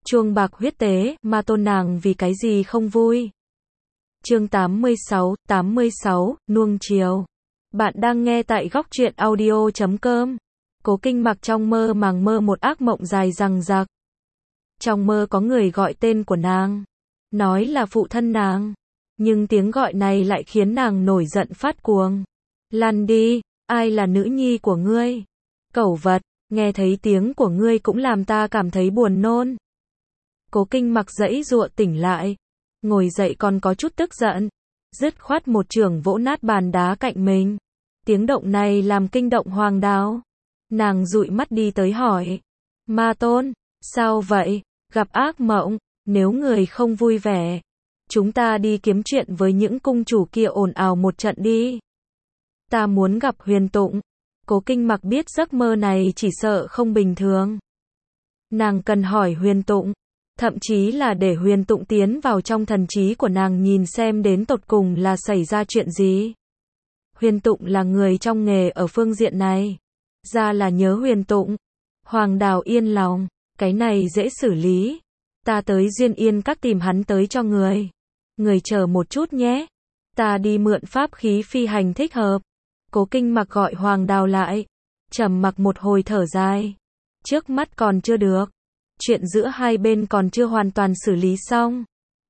Chuông bạc huyết tế, Ma Tôn nàng vì cái gì không vui? Chương 86, nuông chiều. Bạn đang nghe tại góc truyện audio.com. Cố Kinh Mặc trong mơ màng mơ một ác mộng dài dằng dặc. Trong mơ có người gọi tên của nàng, nói là phụ thân nàng, nhưng tiếng gọi này lại khiến nàng nổi giận phát cuồng. Lăn đi, ai là nữ nhi của ngươi? Cẩu vật, nghe thấy tiếng của ngươi cũng làm ta cảm thấy buồn nôn. Cố Kinh Mặc giãy giụa tỉnh lại, ngồi dậy còn có chút tức giận, dứt khoát một chưởng vỗ nát bàn đá cạnh mình. Tiếng động này làm kinh động Hoàng Đào. Nàng dụi mắt đi tới hỏi, Ma Tôn, sao vậy? Gặp ác mộng? Nếu người không vui vẻ, chúng ta đi kiếm chuyện với những cung chủ kia ồn ào một trận đi. Ta muốn gặp Huyền Tụng. Cố Kinh Mặc biết giấc mơ này chỉ sợ không bình thường. Nàng cần hỏi Huyền Tụng, thậm chí là để Huyền Tụng tiến vào trong thần trí của nàng nhìn xem đến tột cùng là xảy ra chuyện gì. Huyền Tụng là người trong nghề ở phương diện này, ra là nhớ Huyền Tụng. Hoàng Đào yên lòng, cái này dễ xử lý. Ta tới Duyên Yên Các tìm hắn tới cho người. Người chờ một chút nhé. Ta đi mượn pháp khí phi hành thích hợp. Cố Kinh Mặc gọi Hoàng Đào lại, trầm mặc một hồi thở dài. Trước mắt còn chưa được. Chuyện giữa hai bên còn chưa hoàn toàn xử lý xong.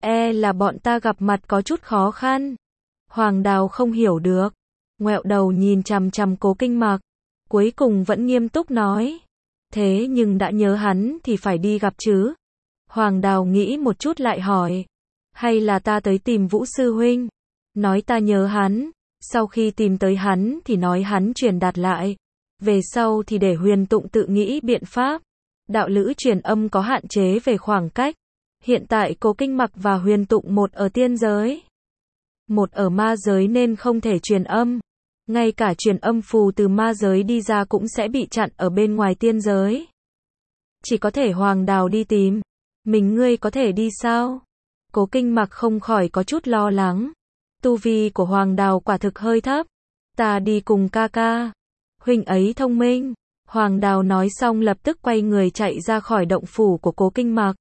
Là bọn ta gặp mặt có chút khó khăn. Hoàng Đào không hiểu được, ngoẹo đầu nhìn chằm chằm Cố Kinh Mặc, cuối cùng vẫn nghiêm túc nói. Thế nhưng đã nhớ hắn thì phải đi gặp chứ. Hoàng Đào nghĩ một chút lại hỏi, hay là ta tới tìm Vũ Sư Huynh, nói ta nhớ hắn, sau khi tìm tới hắn thì nói hắn truyền đạt lại, về sau thì để Huyền Tụng tự nghĩ biện pháp. Đạo lữ truyền âm có hạn chế về khoảng cách. Hiện tại Cố Kinh Mặc và Huyền Tụng một ở tiên giới, một ở ma giới nên không thể truyền âm. Ngay cả truyền âm phù từ ma giới đi ra cũng sẽ bị chặn ở bên ngoài tiên giới. Chỉ có thể Hoàng Đào đi tìm. Mình ngươi có thể đi sao? Cố Kinh Mặc không khỏi có chút lo lắng. Tu vi của Hoàng Đào quả thực hơi thấp. Ta đi cùng ca ca. Huynh ấy thông minh. Hoàng Đào nói xong lập tức quay người chạy ra khỏi động phủ của Cố Kinh Mặc.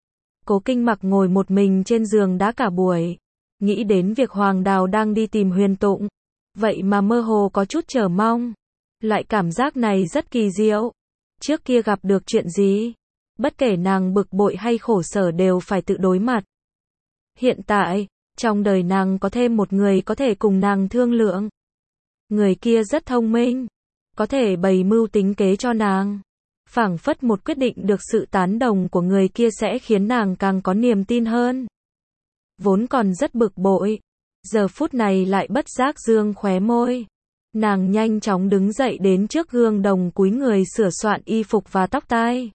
Cố Kinh Mặc ngồi một mình trên giường đá cả buổi, nghĩ đến việc Hoàng Đào đang đi tìm Huyền Tụng, vậy mà mơ hồ có chút chờ mong. Loại cảm giác này rất kỳ diệu. Trước kia gặp được chuyện gì, bất kể nàng bực bội hay khổ sở đều phải tự đối mặt. Hiện tại, trong đời nàng có thêm một người có thể cùng nàng thương lượng. Người kia rất thông minh, có thể bày mưu tính kế cho nàng. Phảng phất một quyết định được sự tán đồng của người kia sẽ khiến nàng càng có niềm tin hơn. Vốn còn rất bực bội, giờ phút này lại bất giác dương khóe môi. Nàng nhanh chóng đứng dậy đến trước gương đồng cúi người sửa soạn y phục và tóc tai.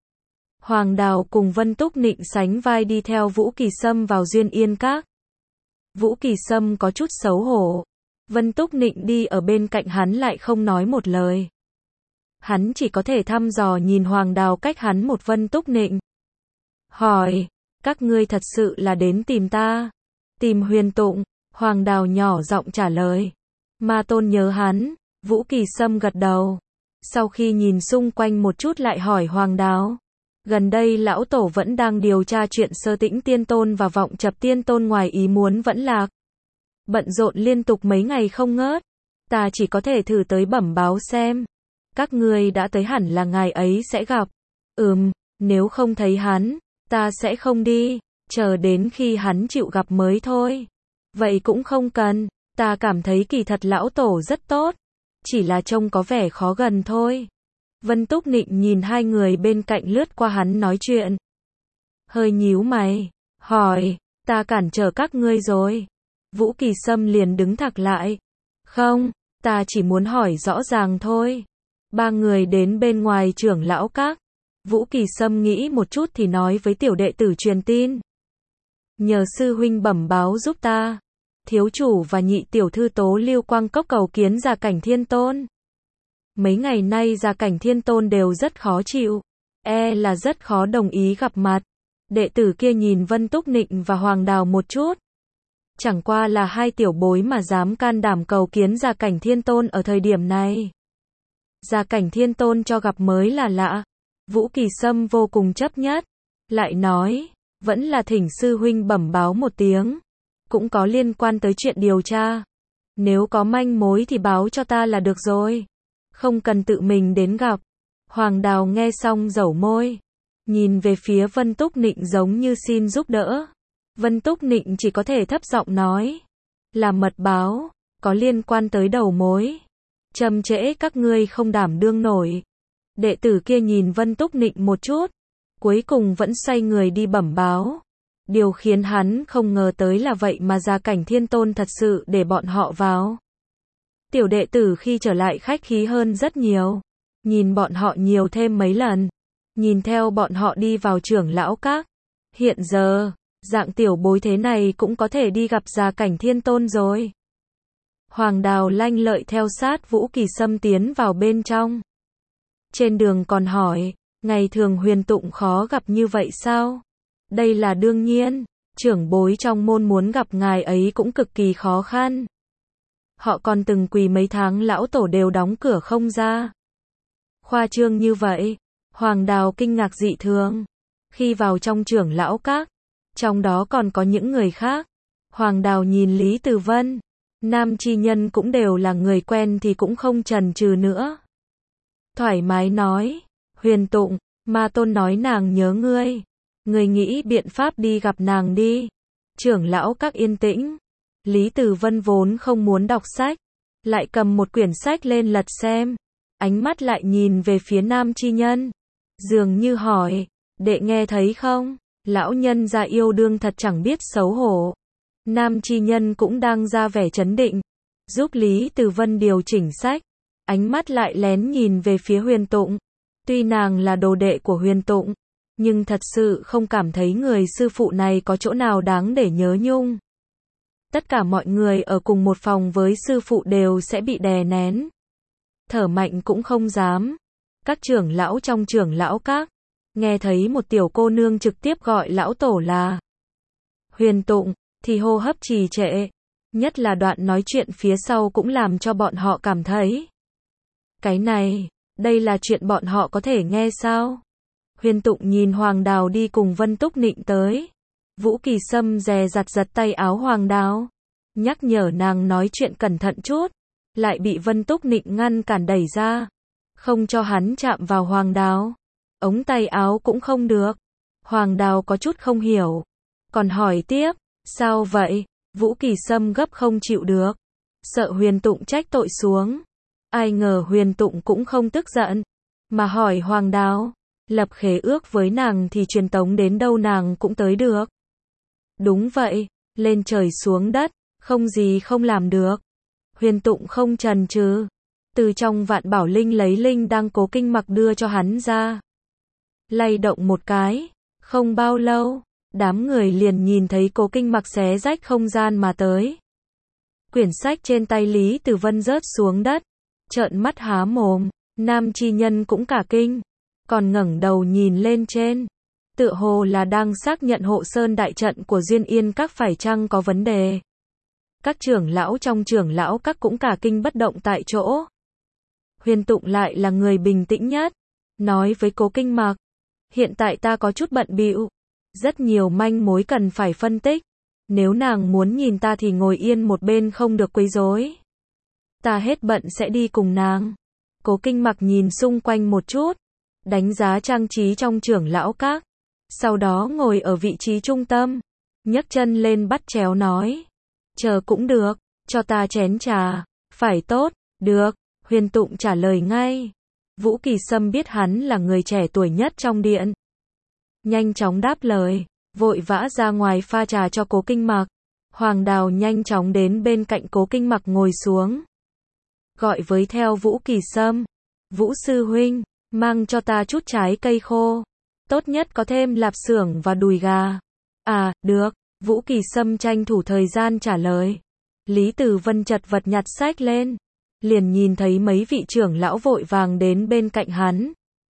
Hoàng Đào cùng Vân Túc Nịnh sánh vai đi theo Vũ Kỳ Sâm vào Duyên Yên Các. Vũ Kỳ Sâm có chút xấu hổ. Vân Túc Nịnh đi ở bên cạnh hắn lại không nói một lời. Hắn chỉ có thể thăm dò nhìn Hoàng Đào cách hắn một. Vân Túc Nịnh hỏi, các ngươi thật sự là đến tìm ta? Tìm Huyền Tụng? Hoàng Đào nhỏ giọng trả lời. Ma Tôn nhớ hắn. Vũ Kỳ Sâm gật đầu. Sau khi nhìn xung quanh một chút lại hỏi Hoàng Đào, gần đây lão tổ vẫn đang điều tra chuyện Sơ Tĩnh Tiên Tôn và Vọng Chập Tiên Tôn ngoài ý muốn vẫn lạc. Bận rộn liên tục mấy ngày không ngớt. Ta chỉ có thể thử tới bẩm báo xem. Các ngươi đã tới hẳn là ngài ấy sẽ gặp. Nếu không thấy hắn, ta sẽ không đi. Chờ đến khi hắn chịu gặp mới thôi. Vậy cũng không cần. Ta cảm thấy kỳ thật lão tổ rất tốt. Chỉ là trông có vẻ khó gần thôi. Vân Túc Nịnh nhìn hai người bên cạnh lướt qua hắn nói chuyện. Hơi nhíu mày. Hỏi, ta cản trở các ngươi rồi. Vũ Kỳ Sâm liền đứng thẳng lại. Không, ta chỉ muốn hỏi rõ ràng thôi. Ba người đến bên ngoài trưởng lão các. Vũ Kỳ Sâm nghĩ một chút thì nói với tiểu đệ tử truyền tin. Nhờ sư huynh bẩm báo giúp ta. Thiếu chủ và nhị tiểu thư Tố Lưu Quang Cốc cầu kiến Gia Cảnh Thiên Tôn. Mấy ngày nay Gia Cảnh Thiên Tôn đều rất khó chịu. Là rất khó đồng ý gặp mặt. Đệ tử kia nhìn Vân Túc Nịnh và Hoàng Đào một chút. Chẳng qua là hai tiểu bối mà dám can đảm cầu kiến Gia Cảnh Thiên Tôn ở thời điểm này. Gia Cảnh Thiên Tôn cho gặp mới là lạ. Vũ Kỳ Sâm vô cùng chấp nhất. lại nói, vẫn là thỉnh sư huynh bẩm báo một tiếng, cũng có liên quan tới chuyện điều tra. Nếu có manh mối thì báo cho ta là được rồi, không cần tự mình đến gặp. Hoàng Đào nghe xong dẩu môi, nhìn về phía Vân Túc Nịnh giống như xin giúp đỡ. Vân Túc Nịnh chỉ có thể thấp giọng nói, là mật báo, có liên quan tới đầu mối. Chậm trễ các ngươi không đảm đương nổi. Đệ tử kia nhìn Vân Túc Nịnh một chút, cuối cùng vẫn xoay người đi bẩm báo. Điều khiến hắn không ngờ tới là vậy mà Gia Cảnh Thiên Tôn thật sự để bọn họ vào. Tiểu đệ tử khi trở lại khách khí hơn rất nhiều, nhìn bọn họ nhiều thêm mấy lần, nhìn theo bọn họ đi vào trưởng lão các. Hiện giờ, dạng tiểu bối thế này cũng có thể đi gặp Gia Cảnh Thiên Tôn rồi. Hoàng Đào lanh lợi theo sát Vũ Kỳ Sâm tiến vào bên trong. Trên đường còn hỏi, ngày thường Huyền Tụng khó gặp như vậy sao? Đây là đương nhiên, trưởng bối trong môn muốn gặp ngài ấy cũng cực kỳ khó khăn. Họ còn từng quỳ mấy tháng lão tổ đều đóng cửa không ra. Khoa trương như vậy, Hoàng Đào kinh ngạc dị thường. Khi vào trong trưởng lão các, trong đó còn có những người khác. Hoàng Đào nhìn Lý Từ Vân, nam chi nhân cũng đều là người quen thì cũng không chần chừ nữa. Thoải mái nói, Huyền Tụng, Ma Tôn nói nàng nhớ ngươi. Ngươi nghĩ biện pháp đi gặp nàng đi. Trưởng lão các yên tĩnh. Lý Từ Vân vốn không muốn đọc sách, lại cầm một quyển sách lên lật xem. Ánh mắt lại nhìn về phía nam chi nhân, dường như hỏi, đệ nghe thấy không? Lão nhân gia yêu đương thật chẳng biết xấu hổ. Nam chi nhân cũng đang ra vẻ trấn định, giúp Lý Từ Vân điều chỉnh sách. Ánh mắt lại lén nhìn về phía Huyền Tụng. Tuy nàng là đồ đệ của Huyền Tụng, nhưng thật sự không cảm thấy người sư phụ này có chỗ nào đáng để nhớ nhung. Tất cả mọi người ở cùng một phòng với sư phụ đều sẽ bị đè nén. Thở mạnh cũng không dám. Các trưởng lão trong trưởng lão các, nghe thấy một tiểu cô nương trực tiếp gọi lão tổ là Huyền Tụng, thì hô hấp trì trệ. Nhất là đoạn nói chuyện phía sau cũng làm cho bọn họ cảm thấy. Cái này, đây là chuyện bọn họ có thể nghe sao? Huyền Tụng nhìn Hoàng Đào đi cùng Vân Túc Nịnh tới. Vũ Kỳ Sâm dè dặt giật tay áo Hoàng Đào, nhắc nhở nàng nói chuyện cẩn thận chút, lại bị Vân Túc Nịnh ngăn cản đẩy ra, không cho hắn chạm vào Hoàng Đào. Ống tay áo cũng không được. Hoàng Đào có chút không hiểu, còn hỏi tiếp, sao vậy? Vũ Kỳ Sâm gấp không chịu được, sợ Huyền Tụng trách tội xuống. Ai ngờ Huyền Tụng cũng không tức giận, mà hỏi Hoàng Đào, lập khế ước với nàng thì truyền tống đến đâu nàng cũng tới được. Đúng vậy, lên trời xuống đất, không gì không làm được. Huyền Tụng không chần chừ, từ trong Vạn Bảo Linh lấy linh đang Cố Kinh Mặc đưa cho hắn ra. Lay động một cái, không bao lâu, đám người liền nhìn thấy Cố Kinh Mặc xé rách không gian mà tới. Quyển sách trên tay Lý Từ Vân rớt xuống đất, trợn mắt há mồm, nam chi nhân cũng cả kinh, còn ngẩng đầu nhìn lên trên, tựa hồ là đang xác nhận Hộ Sơn đại trận của Duyên Yên các phải chăng có vấn đề. Các trưởng lão trong trưởng lão các cũng cả kinh bất động tại chỗ. Huyền Tụng lại là người bình tĩnh nhất, nói với Cố Kinh Mặc, hiện tại ta có chút bận bịu, rất nhiều manh mối cần phải phân tích, nếu nàng muốn nhìn ta thì ngồi yên một bên không được quấy rối. Ta hết bận sẽ đi cùng nàng. Cố Kinh Mặc nhìn xung quanh một chút, đánh giá trang trí trong trưởng lão các, sau đó ngồi ở vị trí trung tâm, nhấc chân lên bắt chéo nói, chờ cũng được, cho ta chén trà, phải tốt, được, Huyền Tụng trả lời ngay. Vũ Kỳ Sâm biết hắn là người trẻ tuổi nhất trong điện, nhanh chóng đáp lời, vội vã ra ngoài pha trà cho Cố Kinh Mặc. Hoàng Đào nhanh chóng đến bên cạnh Cố Kinh Mặc ngồi xuống, gọi với theo Vũ Kỳ Sâm, Vũ sư huynh, mang cho ta chút trái cây khô, tốt nhất có thêm lạp xưởng và đùi gà. À, được, Vũ Kỳ Sâm tranh thủ thời gian trả lời. Lý Từ Vân chật vật nhặt sách lên, liền nhìn thấy mấy vị trưởng lão vội vàng đến bên cạnh hắn.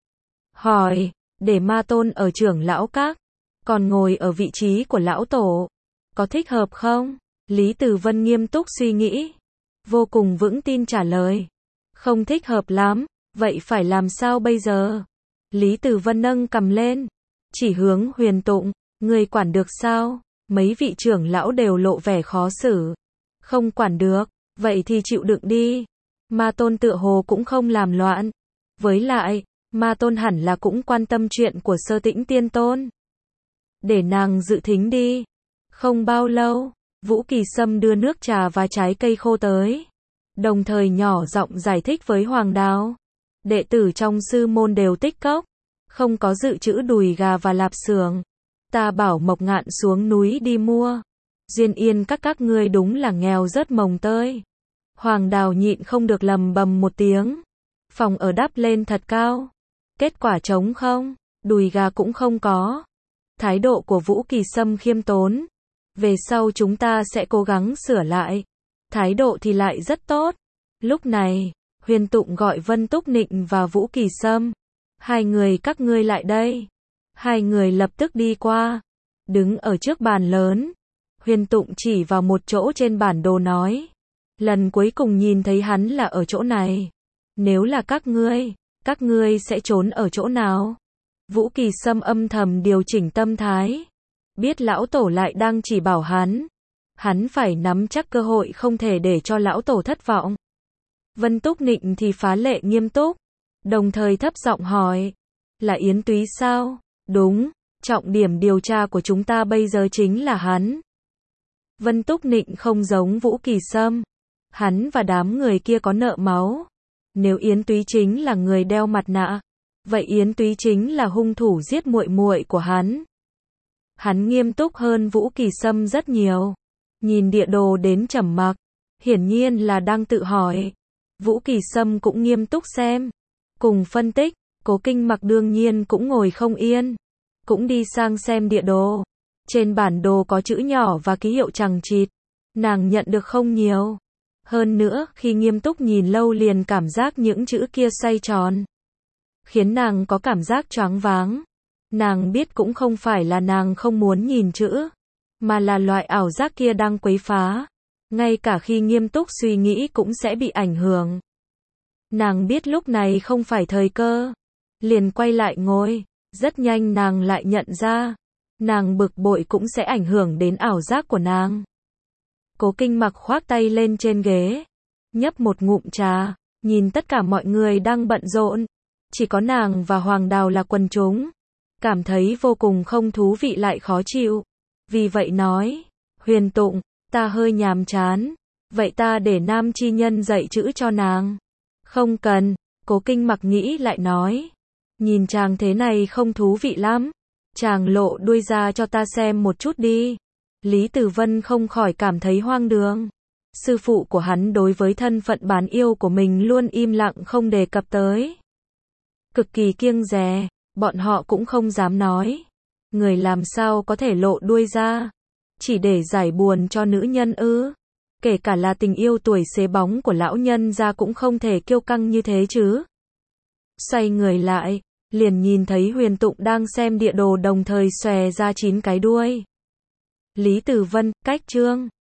Hỏi, để Ma Tôn ở trưởng lão các, còn ngồi ở vị trí của lão tổ, có thích hợp không? Lý Từ Vân nghiêm túc suy nghĩ, vô cùng vững tin trả lời, không thích hợp lắm, vậy phải làm sao bây giờ? Lý Từ Vân nâng cầm lên, chỉ hướng Huyền Tụng, người quản được sao? Mấy vị trưởng lão đều lộ vẻ khó xử. Không quản được, vậy thì chịu đựng đi. Ma Tôn tựa hồ cũng không làm loạn. Với lại, Ma Tôn hẳn là cũng quan tâm chuyện của Sơ Tĩnh Tiên Tôn. Để nàng dự thính đi. Không bao lâu, Vũ Kỳ Sâm đưa nước trà và trái cây khô tới. Đồng thời nhỏ giọng giải thích với Hoàng Đào. Đệ tử trong sư môn đều tích cốc. Không có dự trữ đùi gà và lạp xưởng. Ta bảo Mộc Ngạn xuống núi đi mua. Duyên Yên các ngươi đúng là nghèo rớt mồng tơi. Hoàng Đào nhịn không được lầm bầm một tiếng. Phòng ở đắp lên thật cao. Kết quả trống không, đùi gà cũng không có. Thái độ của Vũ Kỳ Sâm khiêm tốn. Về sau chúng ta sẽ cố gắng sửa lại. Thái độ thì lại rất tốt. Lúc này, Huyền Tụng gọi Vân Túc Nịnh và Vũ Kỳ Sâm. Hai người các ngươi lại đây. Hai người lập tức đi qua. Đứng ở trước bàn lớn. Huyền Tụng chỉ vào một chỗ trên bản đồ nói. Lần cuối cùng nhìn thấy hắn là ở chỗ này. Nếu là các ngươi sẽ trốn ở chỗ nào? Vũ Kỳ Sâm âm thầm điều chỉnh tâm thái. Biết lão tổ lại đang chỉ bảo hắn. Hắn phải nắm chắc cơ hội không thể để cho lão tổ thất vọng. Vân Túc Nịnh thì phá lệ nghiêm túc. Đồng thời thấp giọng hỏi. Là Yến Túy sao? Đúng, trọng điểm điều tra của chúng ta bây giờ chính là hắn. Vân Túc Nịnh không giống Vũ Kỳ Sâm. Hắn và đám người kia có nợ máu. Nếu Yến Túy chính là người đeo mặt nạ, vậy Yến Túy chính là hung thủ giết muội muội của hắn. Hắn nghiêm túc hơn Vũ Kỳ Sâm rất nhiều. Nhìn địa đồ đến trầm mặc, hiển nhiên là đang tự hỏi. Vũ Kỳ Sâm cũng nghiêm túc xem, cùng phân tích. Cố Kinh Mặc đương nhiên cũng ngồi không yên, cũng đi sang xem địa đồ. Trên bản đồ có chữ nhỏ và ký hiệu chằng chịt. Nàng nhận được không nhiều. Hơn nữa, khi nghiêm túc nhìn lâu liền cảm giác những chữ kia xoay tròn. Khiến nàng có cảm giác choáng váng. Nàng biết cũng không phải là nàng không muốn nhìn chữ, mà là loại ảo giác kia đang quấy phá. Ngay cả khi nghiêm túc suy nghĩ cũng sẽ bị ảnh hưởng. Nàng biết lúc này không phải thời cơ. Liền quay lại ngồi. Rất nhanh nàng lại nhận ra. Nàng bực bội cũng sẽ ảnh hưởng đến ảo giác của nàng. Cố Kinh Mặc khoác tay lên trên ghế. Nhấp một ngụm trà. Nhìn tất cả mọi người đang bận rộn. Chỉ có nàng và Hoàng Đào là quần chúng. Cảm thấy vô cùng không thú vị lại khó chịu. Vì vậy nói. Huyền Tụng, ta hơi nhàm chán. Vậy ta để nam chi nhân dạy chữ cho nàng. Không cần. Cố Kinh Mặc nghĩ lại nói. Nhìn chàng thế này không thú vị lắm. Chàng lộ đuôi ra cho ta xem một chút đi. Lý Tử Vân không khỏi cảm thấy hoang đường. Sư phụ của hắn đối với thân phận bán yêu của mình luôn im lặng không đề cập tới. Cực kỳ kiêng dè, bọn họ cũng không dám nói. Người làm sao có thể lộ đuôi ra? Chỉ để giải buồn cho nữ nhân ư? Kể cả là tình yêu tuổi xế bóng của lão nhân gia cũng không thể kiêu căng như thế chứ. Xoay người lại, liền nhìn thấy Huyền Tụng đang xem địa đồ đồng thời xòe ra 9 cái đuôi. Lý Tử Vân, cách chương.